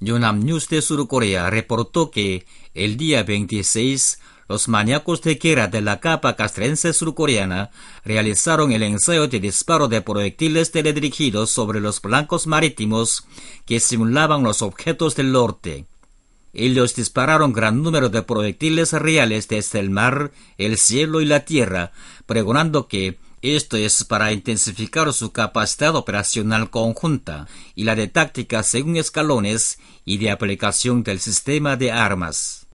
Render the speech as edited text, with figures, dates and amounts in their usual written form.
Yonhap News de Surcorea reportó que el día 26 los maníacos de guerra de la capa castrense surcoreana realizaron el ensayo de disparo de proyectiles teledirigidos sobre los blancos marítimos que simulaban los objetos del norte. Ellos dispararon gran número de proyectiles reales desde el mar, el cielo y la tierra, pregonando que esto es para intensificar su capacidad operacional conjunta y la de táctica según escalones y de aplicación del sistema de armas.